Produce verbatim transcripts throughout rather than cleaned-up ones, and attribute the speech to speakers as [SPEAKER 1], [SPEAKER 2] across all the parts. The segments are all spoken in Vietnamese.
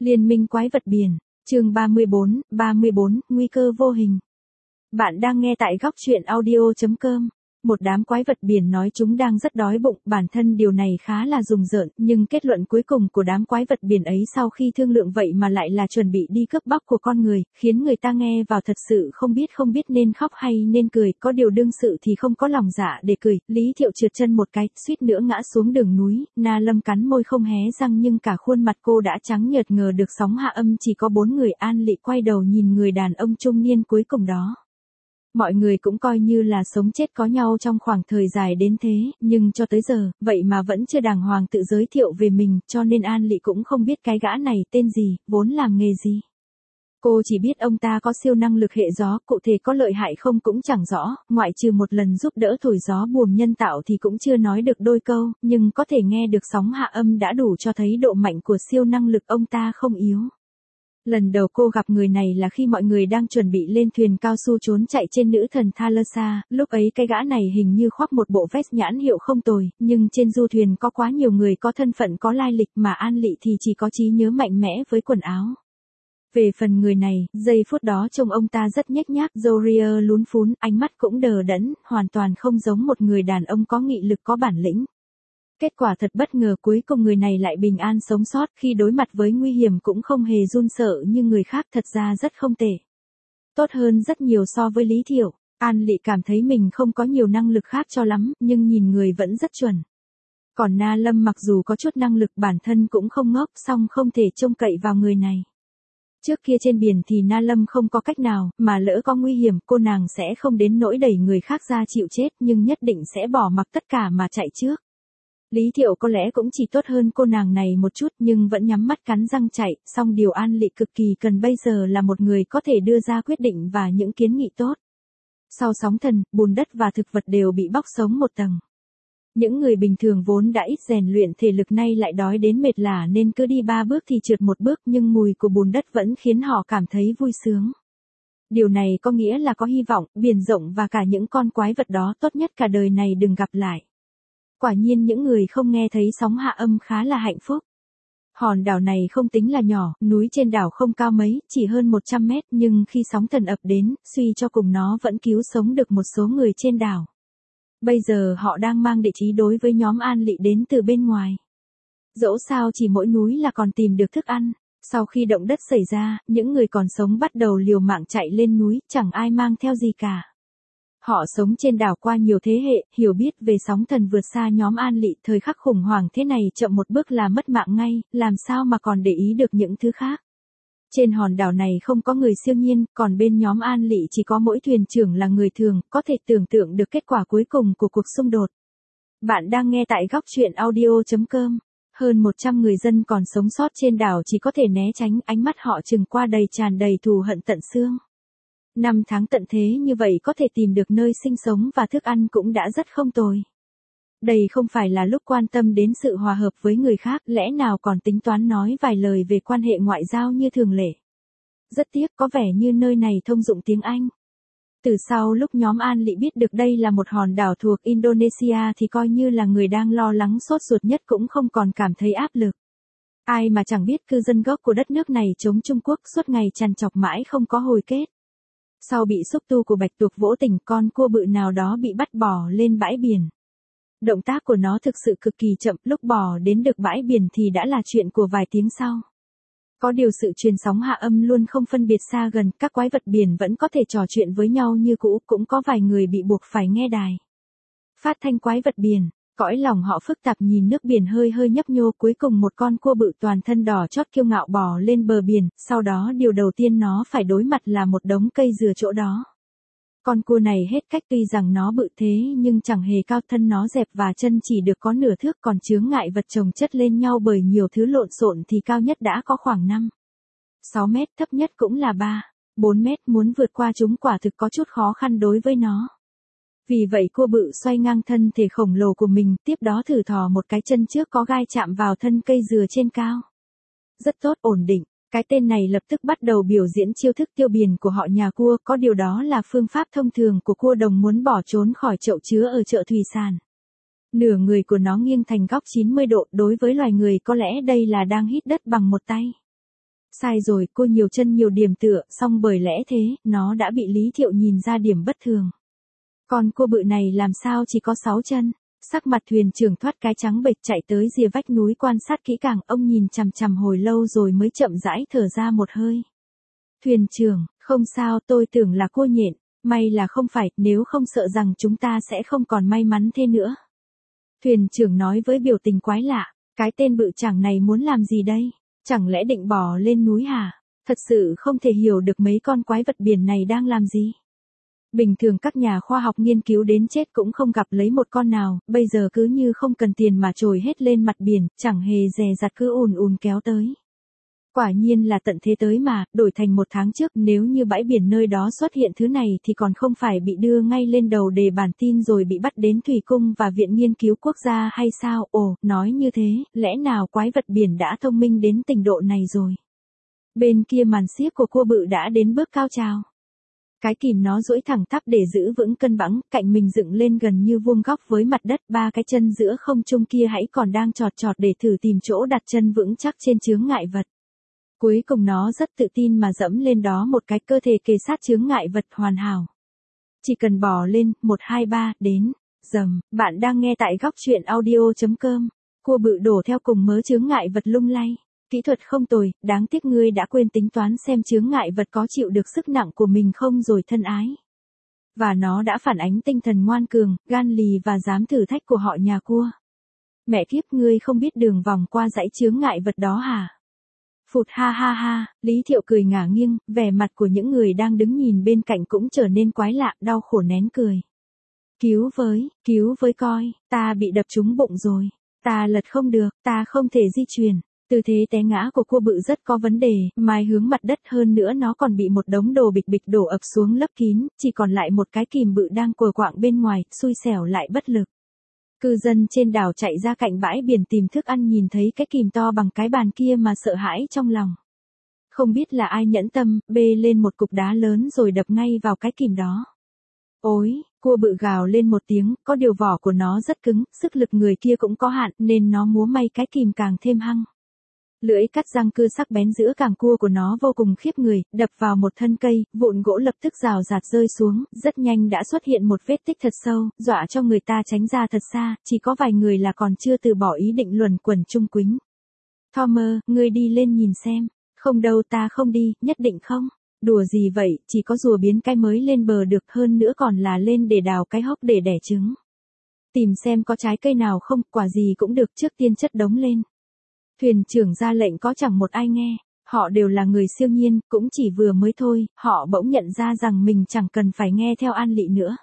[SPEAKER 1] Liên minh quái vật biển, chương ba mươi bốn, ba mươi bốn, nguy cơ vô hình. Bạn đang nghe tại góc truyện audio chấm com. Một đám quái vật biển nói chúng đang rất đói bụng, bản thân điều này khá là rùng rợn, nhưng kết luận cuối cùng của đám quái vật biển ấy sau khi thương lượng vậy mà lại là chuẩn bị đi cướp bóc của con người, khiến người ta nghe vào thật sự không biết không biết nên khóc hay nên cười, có điều đương sự thì không có lòng dạ để cười. Lý Thiệu trượt chân một cái, suýt nữa ngã xuống đường núi, Na Lâm cắn môi không hé răng nhưng cả khuôn mặt cô đã trắng nhợt ngờ được sóng hạ âm chỉ có bốn người. An Lị quay đầu nhìn người đàn ông trung niên cuối cùng đó. Mọi người cũng coi như là sống chết có nhau trong khoảng thời dài đến thế, nhưng cho tới giờ, vậy mà vẫn chưa đàng hoàng tự giới thiệu về mình, cho nên An Lị cũng không biết cái gã này tên gì, vốn làm nghề gì. Cô chỉ biết ông ta có siêu năng lực hệ gió, cụ thể có lợi hại không cũng chẳng rõ, ngoại trừ một lần giúp đỡ thổi gió buồm nhân tạo thì cũng chưa nói được đôi câu, nhưng có thể nghe được sóng hạ âm đã đủ cho thấy độ mạnh của siêu năng lực ông ta không yếu. Lần đầu cô gặp người này là khi mọi người đang chuẩn bị lên thuyền cao su trốn chạy trên nữ thần Thalassa, lúc ấy cái gã này hình như khoác một bộ vest nhãn hiệu không tồi, nhưng trên du thuyền có quá nhiều người có thân phận có lai lịch mà An Lị thì chỉ có trí nhớ mạnh mẽ với quần áo. Về phần người này, giây phút đó trông ông ta rất nhếch nhác, râu ria lún phún, ánh mắt cũng đờ đẫn, hoàn toàn không giống một người đàn ông có nghị lực có bản lĩnh. Kết quả thật bất ngờ, cuối cùng người này lại bình an sống sót, khi đối mặt với nguy hiểm cũng không hề run sợ như người khác, thật ra rất không tệ. Tốt hơn rất nhiều so với Lý Thiệu. An Lị cảm thấy mình không có nhiều năng lực khác cho lắm, nhưng nhìn người vẫn rất chuẩn. Còn Na Lâm mặc dù có chút năng lực bản thân cũng không ngốc, song không thể trông cậy vào người này. Trước kia trên biển thì Na Lâm không có cách nào, mà lỡ có nguy hiểm cô nàng sẽ không đến nỗi đẩy người khác ra chịu chết, nhưng nhất định sẽ bỏ mặc tất cả mà chạy trước. Lý Thiệu có lẽ cũng chỉ tốt hơn cô nàng này một chút nhưng vẫn nhắm mắt cắn răng chạy, song điều An Lị cực kỳ cần bây giờ là một người có thể đưa ra quyết định và những kiến nghị tốt. Sau sóng thần, bùn đất và thực vật đều bị bóc sống một tầng. Những người bình thường vốn đã ít rèn luyện thể lực nay lại đói đến mệt lả nên cứ đi ba bước thì trượt một bước, nhưng mùi của bùn đất vẫn khiến họ cảm thấy vui sướng. Điều này có nghĩa là có hy vọng, biển rộng và cả những con quái vật đó tốt nhất cả đời này đừng gặp lại. Quả nhiên những người không nghe thấy sóng hạ âm khá là hạnh phúc. Hòn đảo này không tính là nhỏ, núi trên đảo không cao mấy, chỉ hơn một trăm mét, nhưng khi sóng thần ập đến, suy cho cùng nó vẫn cứu sống được một số người trên đảo. Bây giờ họ đang mang địa chí đối với nhóm An Lị đến từ bên ngoài. Dẫu sao chỉ mỗi núi là còn tìm được thức ăn. Sau khi động đất xảy ra, những người còn sống bắt đầu liều mạng chạy lên núi, chẳng ai mang theo gì cả. Họ sống trên đảo qua nhiều thế hệ, hiểu biết về sóng thần vượt xa nhóm An Lị, thời khắc khủng hoảng thế này chậm một bước là mất mạng ngay, làm sao mà còn để ý được những thứ khác. Trên hòn đảo này không có người siêu nhiên, còn bên nhóm An Lị chỉ có mỗi thuyền trưởng là người thường, có thể tưởng tượng được kết quả cuối cùng của cuộc xung đột. Bạn đang nghe tại góc truyện audio chấm com. Hơn một trăm người dân còn sống sót trên đảo chỉ có thể né tránh, ánh mắt họ trừng qua đầy tràn đầy thù hận tận xương. Năm tháng tận thế như vậy có thể tìm được nơi sinh sống và thức ăn cũng đã rất không tồi. Đây không phải là lúc quan tâm đến sự hòa hợp với người khác, lẽ nào còn tính toán nói vài lời về quan hệ ngoại giao như thường lệ. Rất tiếc, có vẻ như nơi này thông dụng tiếng Anh. Từ sau lúc nhóm An Lị biết được đây là một hòn đảo thuộc Indonesia thì coi như là người đang lo lắng sốt ruột nhất cũng không còn cảm thấy áp lực. Ai mà chẳng biết cư dân gốc của đất nước này chống Trung Quốc suốt ngày trằn trọc mãi không có hồi kết. Sau bị xúc tu của bạch tuộc vỗ tình, con cua bự nào đó bị bắt bỏ lên bãi biển. Động tác của nó thực sự cực kỳ chậm, lúc bỏ đến được bãi biển thì đã là chuyện của vài tiếng sau. Có điều sự truyền sóng hạ âm luôn không phân biệt xa gần, các quái vật biển vẫn có thể trò chuyện với nhau như cũ, cũng có vài người bị buộc phải nghe đài phát thanh quái vật biển. Cõi lòng họ phức tạp nhìn nước biển hơi hơi nhấp nhô, cuối cùng một con cua bự toàn thân đỏ chót kiêu ngạo bò lên bờ biển, sau đó điều đầu tiên nó phải đối mặt là một đống cây dừa chỗ đó. Con cua này hết cách, tuy rằng nó bự thế nhưng chẳng hề cao, thân nó dẹp và chân chỉ được có nửa thước, còn chướng ngại vật chồng chất lên nhau bởi nhiều thứ lộn xộn thì cao nhất đã có khoảng năm, sáu mét, thấp nhất cũng là ba, bốn mét, muốn vượt qua chúng quả thực có chút khó khăn đối với nó. Vì vậy cua bự xoay ngang thân thể khổng lồ của mình, tiếp đó thử thò một cái chân trước có gai chạm vào thân cây dừa trên cao. Rất tốt, ổn định. Cái tên này lập tức bắt đầu biểu diễn chiêu thức tiêu biển của họ nhà cua, có điều đó là phương pháp thông thường của cua đồng muốn bỏ trốn khỏi chậu chứa ở chợ thủy sản. Nửa người của nó nghiêng thành góc chín mươi độ, đối với loài người có lẽ đây là đang hít đất bằng một tay. Sai rồi, cô nhiều chân nhiều điểm tựa, song bởi lẽ thế, nó đã bị Lý Thiệu nhìn ra điểm bất thường. Còn cô bự này làm sao chỉ có sáu chân? Sắc mặt thuyền trưởng thoát cái trắng bệch chạy tới rìa vách núi quan sát kỹ càng, ông nhìn chằm chằm hồi lâu rồi mới chậm rãi thở ra một hơi. Thuyền trưởng, không sao, tôi tưởng là cô nhện, may là không phải, nếu không sợ rằng chúng ta sẽ không còn may mắn thế nữa. Thuyền trưởng nói với biểu tình quái lạ, cái tên bự chảng này muốn làm gì đây? Chẳng lẽ định bò lên núi hả? Thật sự không thể hiểu được mấy con quái vật biển này đang làm gì. Bình thường các nhà khoa học nghiên cứu đến chết cũng không gặp lấy một con nào, bây giờ cứ như không cần tiền mà trồi hết lên mặt biển, chẳng hề dè dặt cứ ùn ùn kéo tới. Quả nhiên là tận thế tới mà, đổi thành một tháng trước nếu như bãi biển nơi đó xuất hiện thứ này thì còn không phải bị đưa ngay lên đầu đề bản tin rồi bị bắt đến Thủy Cung và Viện Nghiên cứu Quốc gia hay sao? Ồ, nói như thế, lẽ nào quái vật biển đã thông minh đến trình độ này rồi? Bên kia màn xiếc của cua bự đã đến bước cao trào. Cái kìm nó duỗi thẳng tắp để giữ vững cân bằng, cạnh mình dựng lên gần như vuông góc với mặt đất, ba cái chân giữa không trung kia hãy còn đang chọt chọt để thử tìm chỗ đặt chân vững chắc trên chướng ngại vật. Cuối cùng nó rất tự tin mà dẫm lên đó một cái, cơ thể kề sát chướng ngại vật hoàn hảo. Chỉ cần bò lên, một hai ba, đến, dầm, bạn đang nghe tại góc truyện audio chấm com. Cua bự đổ theo cùng mớ chướng ngại vật lung lay. Kỹ thuật không tồi, đáng tiếc ngươi đã quên tính toán xem chướng ngại vật có chịu được sức nặng của mình không rồi thân ái. Và nó đã phản ánh tinh thần ngoan cường, gan lì và dám thử thách của họ nhà cua. Mẹ kiếp, ngươi không biết đường vòng qua dãy chướng ngại vật đó hả? Phụt ha ha ha, Lý Thiệu cười ngả nghiêng, vẻ mặt của những người đang đứng nhìn bên cạnh cũng trở nên quái lạ, đau khổ nén cười. Cứu với, cứu với coi, ta bị đập trúng bụng rồi, ta lật không được, ta không thể di chuyển. Tư thế té ngã của cua bự rất có vấn đề, mai hướng mặt đất, hơn nữa nó còn bị một đống đồ bịch bịch đổ ập xuống lấp kín, chỉ còn lại một cái kìm bự đang quờ quạng bên ngoài, xui xẻo lại bất lực. Cư dân trên đảo chạy ra cạnh bãi biển tìm thức ăn, nhìn thấy cái kìm to bằng cái bàn kia mà sợ hãi trong lòng. Không biết là ai nhẫn tâm, bê lên một cục đá lớn rồi đập ngay vào cái kìm đó. Ôi, cua bự gào lên một tiếng, có điều vỏ của nó rất cứng, sức lực người kia cũng có hạn nên nó múa may cái kìm càng thêm hăng. Lưỡi cắt răng cưa sắc bén giữa càng cua của nó vô cùng khiếp người, đập vào một thân cây, vụn gỗ lập tức rào rạt rơi xuống, rất nhanh đã xuất hiện một vết tích thật sâu, dọa cho người ta tránh ra thật xa, chỉ có vài người là còn chưa từ bỏ ý định luẩn quẩn chung quýnh. Thomas, ngươi đi lên nhìn xem. Không đâu, ta không đi, nhất định không. Đùa gì vậy, chỉ có rùa biến cái mới lên bờ được, hơn nữa còn là lên để đào cái hốc để đẻ trứng. Tìm xem có trái cây nào không, quả gì cũng được, trước tiên chất đống lên. Thuyền trưởng ra lệnh có chẳng một ai nghe, họ đều là người siêu nhiên, cũng chỉ vừa mới thôi, họ bỗng nhận ra rằng mình chẳng cần phải nghe theo An Lị nữa.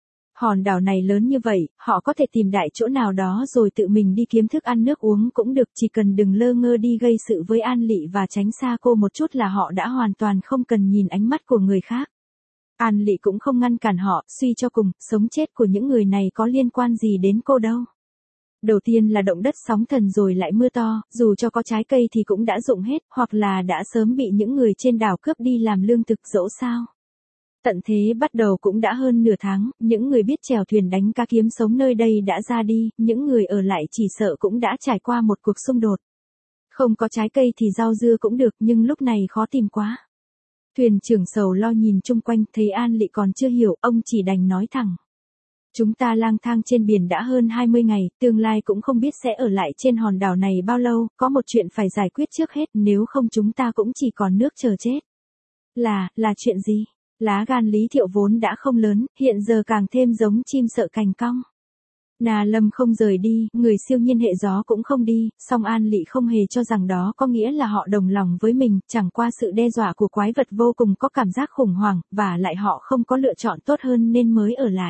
[SPEAKER 1] Hòn đảo này lớn như vậy, họ có thể tìm đại chỗ nào đó rồi tự mình đi kiếm thức ăn nước uống cũng được, chỉ cần đừng lơ ngơ đi gây sự với An Lị và tránh xa cô một chút là họ đã hoàn toàn không cần nhìn ánh mắt của người khác. An Lị cũng không ngăn cản họ, suy cho cùng, sống chết của những người này có liên quan gì đến cô đâu. Đầu tiên là động đất sóng thần rồi lại mưa to, dù cho có trái cây thì cũng đã rụng hết, hoặc là đã sớm bị những người trên đảo cướp đi làm lương thực dẫu sao. Tận thế bắt đầu cũng đã hơn nửa tháng, những người biết chèo thuyền đánh cá kiếm sống nơi đây đã ra đi, những người ở lại chỉ sợ cũng đã trải qua một cuộc xung đột. Không có trái cây thì rau dưa cũng được, nhưng lúc này khó tìm quá. Thuyền trưởng sầu lo nhìn chung quanh, thấy An Lị còn chưa hiểu, ông chỉ đành nói thẳng. Chúng ta lang thang trên biển đã hơn hai mươi ngày, tương lai cũng không biết sẽ ở lại trên hòn đảo này bao lâu, có một chuyện phải giải quyết trước hết, nếu không chúng ta cũng chỉ còn nước chờ chết. Là, là chuyện gì? Lá gan Lý Thiệu vốn đã không lớn, hiện giờ càng thêm giống chim sợ cành cong. Nà Lâm không rời đi, người siêu nhiên hệ gió cũng không đi, song An Lị không hề cho rằng đó có nghĩa là họ đồng lòng với mình, chẳng qua sự đe dọa của quái vật vô cùng có cảm giác khủng hoảng, và lại họ không có lựa chọn tốt hơn nên mới ở lại.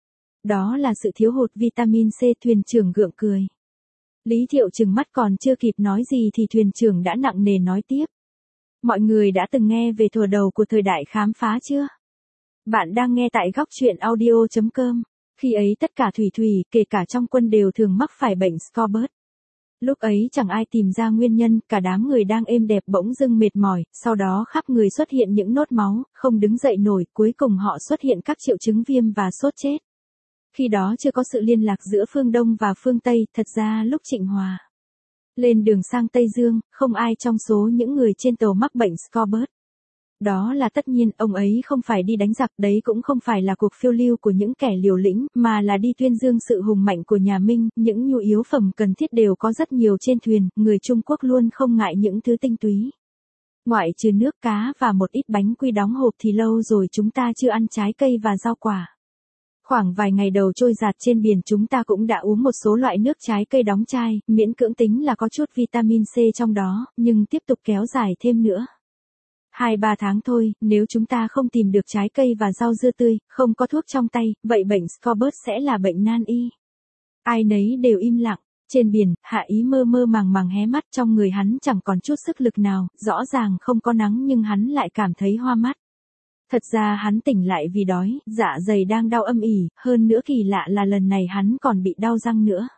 [SPEAKER 1] Đó là sự thiếu hụt vitamin C, thuyền trưởng gượng cười. Lý Thiệu trừng mắt còn chưa kịp nói gì thì thuyền trưởng đã nặng nề nói tiếp. Mọi người đã từng nghe về thuở đầu của thời đại khám phá chưa? Bạn đang nghe tại góc truyện audio chấm com. Khi ấy tất cả thủy thủy, kể cả trong quân đều thường mắc phải bệnh scorbut. Lúc ấy chẳng ai tìm ra nguyên nhân, cả đám người đang êm đẹp bỗng dưng mệt mỏi, sau đó khắp người xuất hiện những nốt máu, không đứng dậy nổi, cuối cùng họ xuất hiện các triệu chứng viêm và sốt chết. Khi đó chưa có sự liên lạc giữa phương Đông và phương Tây, thật ra lúc Trịnh Hòa Lên đường sang Tây Dương, không ai trong số những người trên tàu mắc bệnh Scorbut. Đó là tất nhiên, ông ấy không phải đi đánh giặc, đấy cũng không phải là cuộc phiêu lưu của những kẻ liều lĩnh, mà là đi tuyên dương sự hùng mạnh của nhà Minh, những nhu yếu phẩm cần thiết đều có rất nhiều trên thuyền, người Trung Quốc luôn không ngại những thứ tinh túy. Ngoại trừ nước cá và một ít bánh quy đóng hộp thì lâu rồi chúng ta chưa ăn trái cây và rau quả. Khoảng vài ngày đầu trôi dạt trên biển chúng ta cũng đã uống một số loại nước trái cây đóng chai, miễn cưỡng tính là có chút vitamin C trong đó, nhưng tiếp tục kéo dài thêm nữa. Hai ba tháng thôi, nếu chúng ta không tìm được trái cây và rau dưa tươi, không có thuốc trong tay, vậy bệnh Scorbut sẽ là bệnh nan y. Ai nấy đều im lặng. Trên biển, Hạ Ý mơ mơ màng màng hé mắt, trong người hắn chẳng còn chút sức lực nào, rõ ràng không có nắng nhưng hắn lại cảm thấy hoa mắt. Thật ra hắn tỉnh lại vì đói, dạ dày đang đau âm ỉ, hơn nữa kỳ lạ là lần này hắn còn bị đau răng nữa.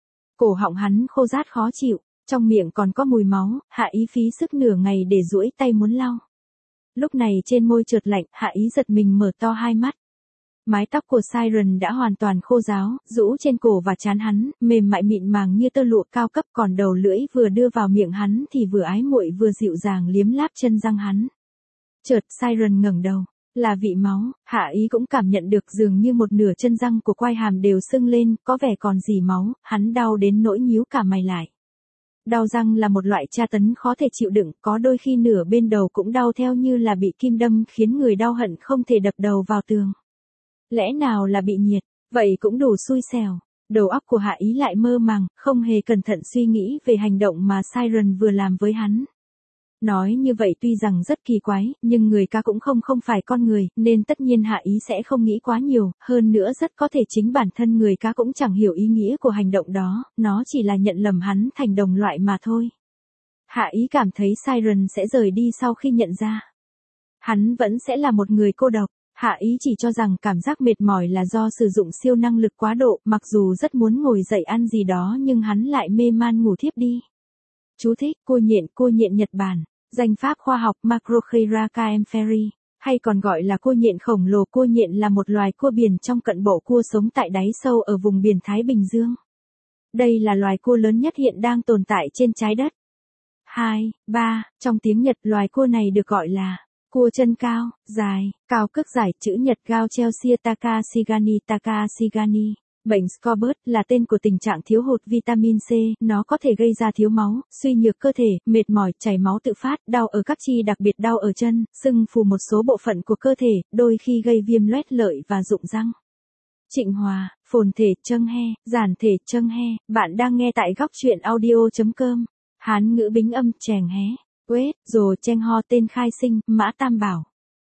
[SPEAKER 1] Cổ họng hắn khô rát khó chịu, trong miệng còn có mùi máu, Hạ Ý phí sức nửa ngày để duỗi tay muốn lau. Lúc này trên môi chợt lạnh, Hạ Ý giật mình mở to hai mắt. Mái tóc của Siren đã hoàn toàn khô ráo, rũ trên cổ và trán hắn, mềm mại mịn màng như tơ lụa cao cấp, còn đầu lưỡi vừa đưa vào miệng hắn thì vừa ái muội vừa dịu dàng liếm láp chân răng hắn. Chợt Siren ngẩng đầu, là vị máu, Hạ Ý cũng cảm nhận được dường như một nửa chân răng của quai hàm đều sưng lên, có vẻ còn rỉ máu, hắn đau đến nỗi nhíu cả mày lại. Đau răng là một loại tra tấn khó thể chịu đựng, có đôi khi nửa bên đầu cũng đau theo như là bị kim đâm, khiến người đau hận không thể đập đầu vào tường. Lẽ nào là bị nhiệt, vậy cũng đủ xui xẻo. Đầu óc của Hạ Ý lại mơ màng, không hề cẩn thận suy nghĩ về hành động mà Siren vừa làm với hắn. Nói như vậy tuy rằng rất kỳ quái, nhưng người cá cũng không không phải con người, nên tất nhiên Hạ Ý sẽ không nghĩ quá nhiều, hơn nữa rất có thể chính bản thân người cá cũng chẳng hiểu ý nghĩa của hành động đó, nó chỉ là nhận lầm hắn thành đồng loại mà thôi. Hạ Ý cảm thấy Siren sẽ rời đi sau khi nhận ra. Hắn vẫn sẽ là một người cô độc. Hạ Ý chỉ cho rằng cảm giác mệt mỏi là do sử dụng siêu năng lực quá độ, mặc dù rất muốn ngồi dậy ăn gì đó nhưng hắn lại mê man ngủ thiếp đi. Chú thích, cua nhện, cua nhện Nhật Bản, danh pháp khoa học Macrocheira caempferi, hay còn gọi là cua nhện khổng lồ. Cua nhện là một loài cua biển trong cận bộ cua sống tại đáy sâu ở vùng biển Thái Bình Dương. Đây là loài cua lớn nhất hiện đang tồn tại trên trái đất. hai, ba, trong tiếng Nhật loài cua này được gọi là cua chân cao, dài, cao cước giải, chữ Nhật Gao Chelsea Takashigani Takashigani. Bệnh Scorbut là tên của tình trạng thiếu hụt vitamin C, nó có thể gây ra thiếu máu, suy nhược cơ thể, mệt mỏi, chảy máu tự phát, đau ở các chi đặc biệt đau ở chân, sưng phù một số bộ phận của cơ thể, đôi khi gây viêm loét lợi và rụng răng. Trịnh Hòa, phồn thể châng he, giản thể châng he, bạn đang nghe tại góc truyện audio chấm com. Hán ngữ bính âm chèng hé. Quết, rồi cheng ho tên khai sinh, Mã Tam Bảo.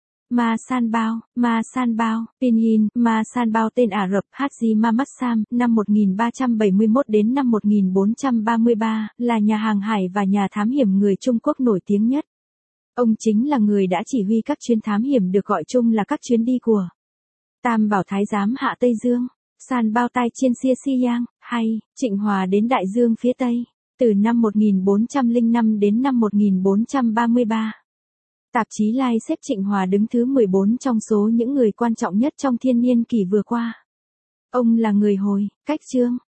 [SPEAKER 1] Ma San Bao, Ma San Bao, Pinyin, Ma San Bao tên Ả Rập Haji Mahmad Sam, năm một nghìn ba trăm bảy mươi mốt đến năm một nghìn bốn trăm ba mươi ba, là nhà hàng hải và nhà thám hiểm người Trung Quốc nổi tiếng nhất. Ông chính là người đã chỉ huy các chuyến thám hiểm được gọi chung là các chuyến đi của Tam Bảo Thái Giám Hạ Tây Dương, San Bao Tai Chiên Xia Siang, hay Trịnh Hòa đến Đại Dương phía Tây, từ năm một nghìn bốn trăm lẻ năm đến năm một nghìn bốn trăm ba mươi ba. Tạp chí Life xếp Trịnh Hòa đứng thứ mười bốn trong số những người quan trọng nhất trong thiên niên kỷ vừa qua. Ông là người Hồi, cách Trương,